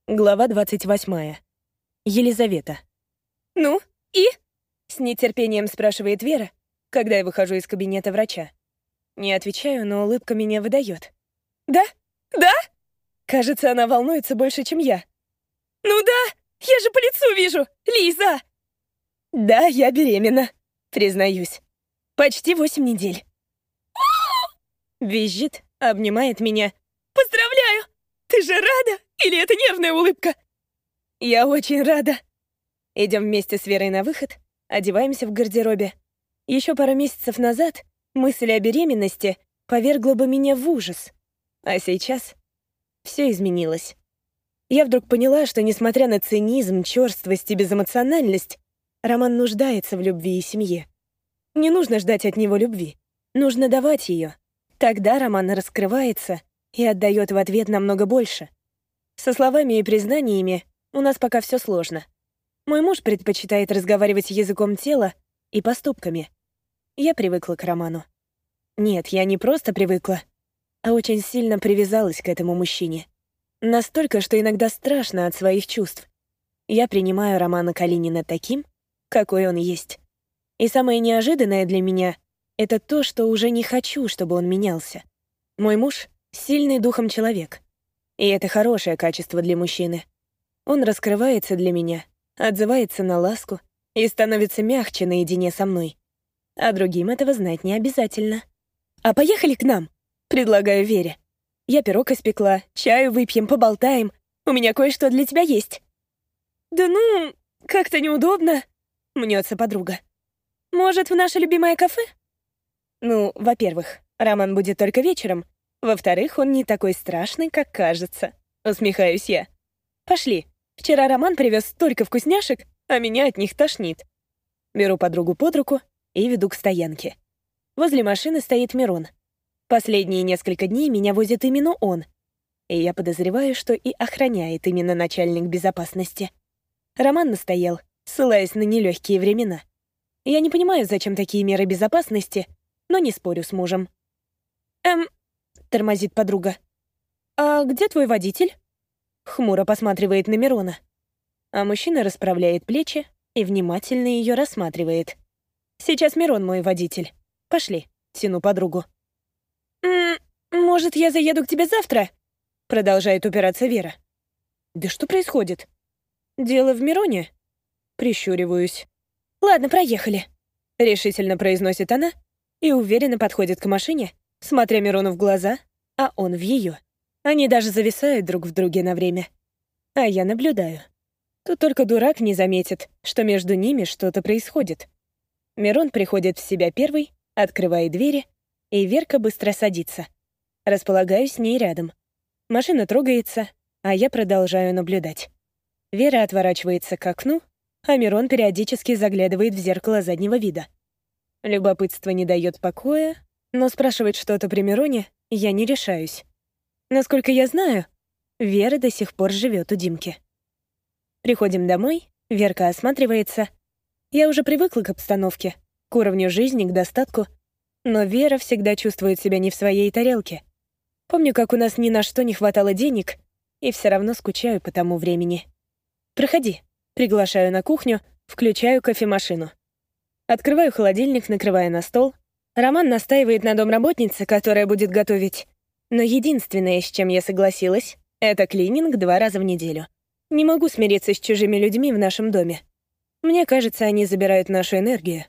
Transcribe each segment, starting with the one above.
Глава 28. Елизавета. «Ну, и?» — с нетерпением спрашивает Вера, когда я выхожу из кабинета врача. Не отвечаю, но улыбка меня выдает. «Да? Да?» Кажется, она волнуется больше, чем я. «Ну да! Я же по лицу вижу! Лиза!» «Да, я беременна», признаюсь. Почти 8 недель. Визжит, обнимает меня. «Поздравляю! Ты же рада? Или это нервная улыбка?» Я очень рада. Идем вместе с Верой на выход, одеваемся в гардеробе. Еще пару месяцев назад мысль о беременности повергла бы меня в ужас. А сейчас все изменилось. Я вдруг поняла, что, несмотря на цинизм, черствость и безэмоциональность, Роман нуждается в любви и семье. Не нужно ждать от него любви. Нужно давать ее. Тогда Роман раскрывается и отдает в ответ намного больше. Со словами и признаниями у нас пока все сложно. Мой муж предпочитает разговаривать языком тела и поступками. Я привыкла к Роману. Нет, я не просто привыкла, а очень сильно привязалась к этому мужчине. Настолько, что иногда страшно от своих чувств. Я принимаю Романа Калинина таким, какой он есть. И самое неожиданное для меня — это то, что уже не хочу, чтобы он менялся. Мой муж — сильный духом человек. И это хорошее качество для мужчины. Он раскрывается для меня, отзывается на ласку и становится мягче наедине со мной. А другим этого знать не обязательно. «А поехали к нам?» — предлагаю Вере. «Я пирог испекла, чаю выпьем, поболтаем. У меня кое-что для тебя есть». «Да ну, как-то неудобно», — мнется подруга. «Может, в наше любимое кафе?» Ну, во-первых, Роман будет только вечером. Во-вторых, он не такой страшный, как кажется. Усмехаюсь я. Пошли. Вчера Роман привез столько вкусняшек, а меня от них тошнит. Беру подругу под руку и веду к стоянке. Возле машины стоит Мирон. Последние несколько дней меня возит именно он. И я подозреваю, что и охраняет именно начальник безопасности. Роман настоял, ссылаясь на нелегкие времена. Я не понимаю, зачем такие меры безопасности, но не спорю с мужем. Тормозит подруга. «А где твой водитель?» Хмуро посматривает на Мирона. А мужчина расправляет плечи и внимательно ее рассматривает. «Сейчас Мирон мой водитель. Пошли», — тяну подругу. «Может, я заеду к тебе завтра?» Продолжает упираться Вера. «Да что происходит?» «Дело в Мироне?» Прищуриваюсь. «Ладно, проехали», — решительно произносит она и уверенно подходит к машине, смотря Мирону в глаза, а он в ее. Они даже зависают друг в друге на время. А я наблюдаю. Тут только дурак не заметит, что между ними что-то происходит. Мирон приходит в себя первый, открывает двери, и Верка быстро садится. Располагаюсь с ней рядом. Машина трогается, а я продолжаю наблюдать. Вера отворачивается к окну, а Мирон периодически заглядывает в зеркало заднего вида. Любопытство не дает покоя, но спрашивать что-то при Мироне я не решаюсь. Насколько я знаю, Вера до сих пор живет у Димки. Приходим домой, Верка осматривается. Я уже привыкла к обстановке, к уровню жизни, к достатку, но Вера всегда чувствует себя не в своей тарелке. Помню, как у нас ни на что не хватало денег, и все равно скучаю по тому времени. «Проходи», приглашаю на кухню, включаю кофемашину. Открываю холодильник, накрывая на стол. Роман настаивает на домработнице, которая будет готовить. Но единственное, с чем я согласилась, это клининг 2 раза в неделю. Не могу смириться с чужими людьми в нашем доме. Мне кажется, они забирают нашу энергию.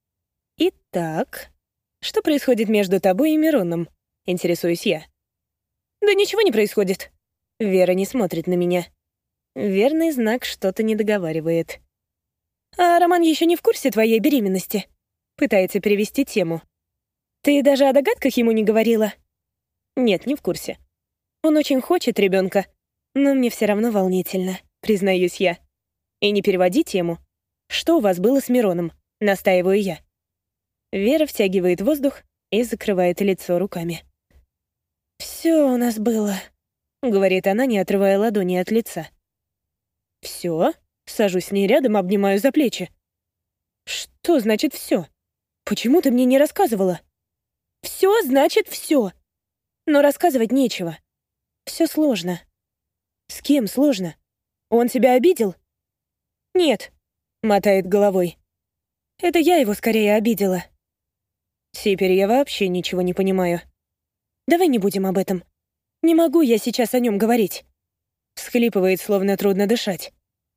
Итак, что происходит между тобой и Мироном? Интересуюсь я. Да ничего не происходит. Вера не смотрит на меня. Верный знак, что-то не договаривает. А Роман еще не в курсе твоей беременности. Пытается перевести тему. Ты даже о догадках ему не говорила? Нет, не в курсе. Он очень хочет ребенка, но мне все равно волнительно, признаюсь я. И не переводи тему. Что у вас было с Мироном? Настаиваю я. Вера втягивает воздух и закрывает лицо руками. «Все у нас было», — говорит она, не отрывая ладони от лица. «Все?» — сажусь с ней рядом, обнимаю за плечи. «Что значит все? Почему ты мне не рассказывала?» «Все значит все. Но рассказывать нечего. Все сложно». «С кем сложно? Он тебя обидел? Нет, мотает головой. Это я его скорее обидела. Теперь я вообще ничего не понимаю. Давай не будем об этом. Не могу я сейчас о нем говорить. Всхлипывает, словно трудно дышать.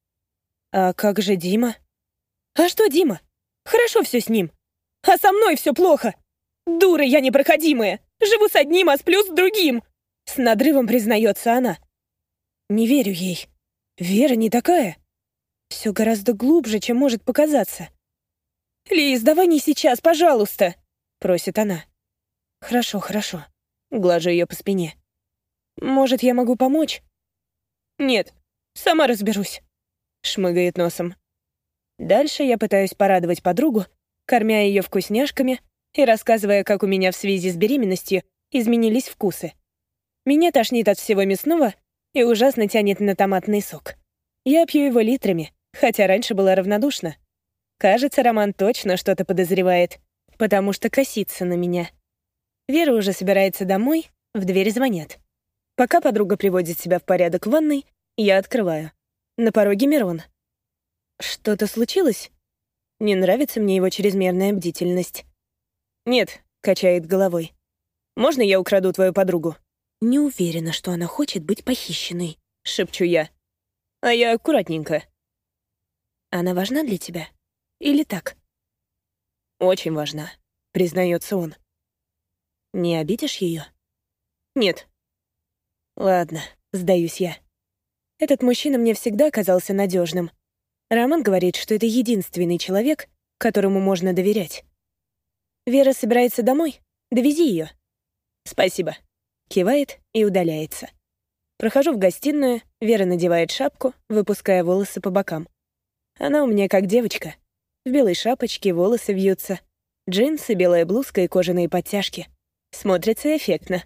А как же Дима? А что Дима? Хорошо все с ним. А со мной все плохо. Дура я непроходимая. Живу с одним, а сплю с другим. С надрывом признается она. Не верю ей. Вера не такая. Все гораздо глубже, чем может показаться. «Лиз, давай не сейчас, пожалуйста!» — просит она. «Хорошо, хорошо». Глажу ее по спине. «Может, я могу помочь?» «Нет, сама разберусь», — шмыгает носом. Дальше я пытаюсь порадовать подругу, кормя ее вкусняшками и рассказывая, как у меня в связи с беременностью изменились вкусы. Меня тошнит от всего мясного и ужасно тянет на томатный сок. Я пью его литрами, хотя раньше была равнодушна. Кажется, Роман точно что-то подозревает, потому что косится на меня. Вера уже собирается домой, в дверь звонят. Пока подруга приводит себя в порядок в ванной, я открываю. На пороге Мирон. Что-то случилось? Не нравится мне его чрезмерная бдительность. «Нет», — качает головой. «Можно я украду твою подругу?» «Не уверена, что она хочет быть похищенной», — шепчу я. «А я аккуратненько». «Она важна для тебя? Или так?» «Очень важна», — признается он. «Не обидишь ее?» «Нет». «Ладно», — сдаюсь я. Этот мужчина мне всегда казался надежным. Роман говорит, что это единственный человек, которому можно доверять. «Вера собирается домой? Довези ее». «Спасибо», — кивает и удаляется. Прохожу в гостиную, Вера надевает шапку, выпуская волосы по бокам. Она у меня как девочка. В белой шапочке волосы вьются. Джинсы, белая блузка и кожаные подтяжки. Смотрится эффектно.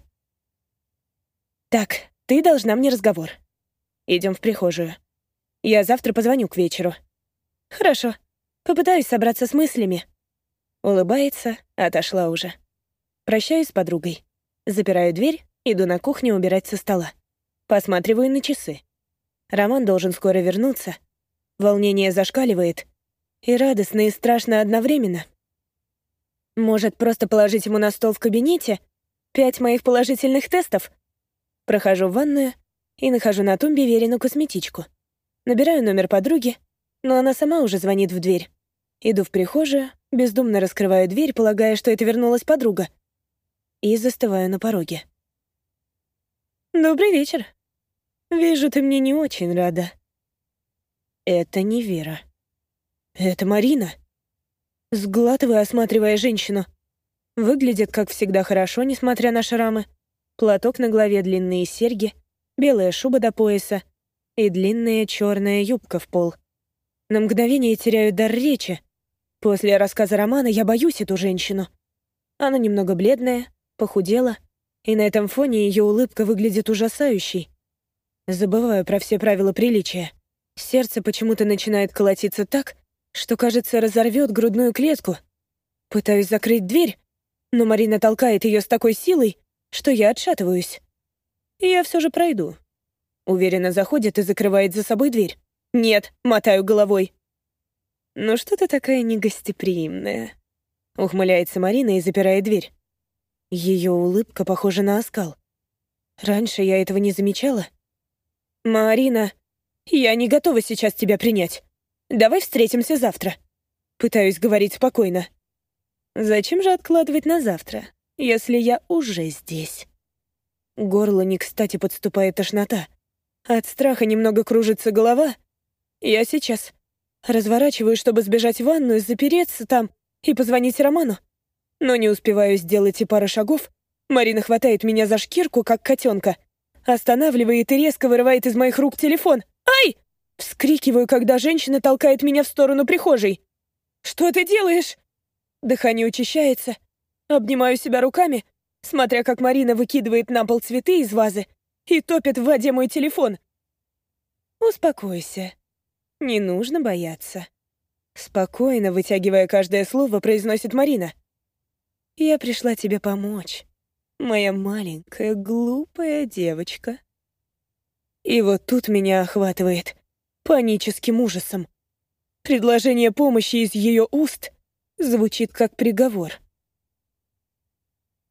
«Так, ты должна мне разговор. Идем в прихожую. Я завтра позвоню к вечеру». «Хорошо. Попытаюсь собраться с мыслями». Улыбается, отошла уже. Прощаюсь с подругой. Запираю дверь, иду на кухню убирать со стола. Посматриваю на часы. Роман должен скоро вернуться. Волнение зашкаливает. И радостно, и страшно одновременно. Может, просто положить ему на стол в кабинете 5 моих положительных тестов? Прохожу в ванную и нахожу на тумбе Верину косметичку. Набираю номер подруги, но она сама уже звонит в дверь. Иду в прихожую, бездумно раскрываю дверь, полагая, что это вернулась подруга. И застываю на пороге. «Добрый вечер. Вижу, ты мне не очень рада». Это не Вера. Это Марина. Сглатываю, осматривая женщину. Выглядит, как всегда, хорошо, несмотря на шрамы. Платок на голове, длинные серьги, белая шуба до пояса и длинная черная юбка в пол. На мгновение теряю дар речи. После рассказа Романа я боюсь эту женщину. Она немного бледная, похудела, и на этом фоне ее улыбка выглядит ужасающей. Забываю про все правила приличия. Сердце почему-то начинает колотиться так, что, кажется, разорвет грудную клетку. Пытаюсь закрыть дверь, но Марина толкает ее с такой силой, что я отшатываюсь. Я все же пройду. Уверенно заходит и закрывает за собой дверь. «Нет», — мотаю головой. «Ну что ты такая негостеприимная?» — ухмыляется Марина и запирает дверь. Ее улыбка похожа на оскал. Раньше я этого не замечала. «Марина, я не готова сейчас тебя принять. Давай встретимся завтра». Пытаюсь говорить спокойно. «Зачем же откладывать на завтра, если я уже здесь?» Горло не кстати подступает тошнота. От страха немного кружится голова. Я сейчас разворачиваюсь, чтобы сбежать в ванную, запереться там и позвонить Роману. Но не успеваю сделать и пары шагов. Марина хватает меня за шкирку, как котенка, останавливает и резко вырывает из моих рук телефон. «Ай!» — вскрикиваю, когда женщина толкает меня в сторону прихожей. «Что ты делаешь?» Дыхание учащается. Обнимаю себя руками, смотря как Марина выкидывает на пол цветы из вазы и топит в воде мой телефон. «Успокойся. Не нужно бояться». Спокойно, вытягивая каждое слово, произносит Марина. «Я пришла тебе помочь, моя маленькая глупая девочка». И вот тут меня охватывает. паническим ужасом. Предложение помощи из ее уст звучит как приговор.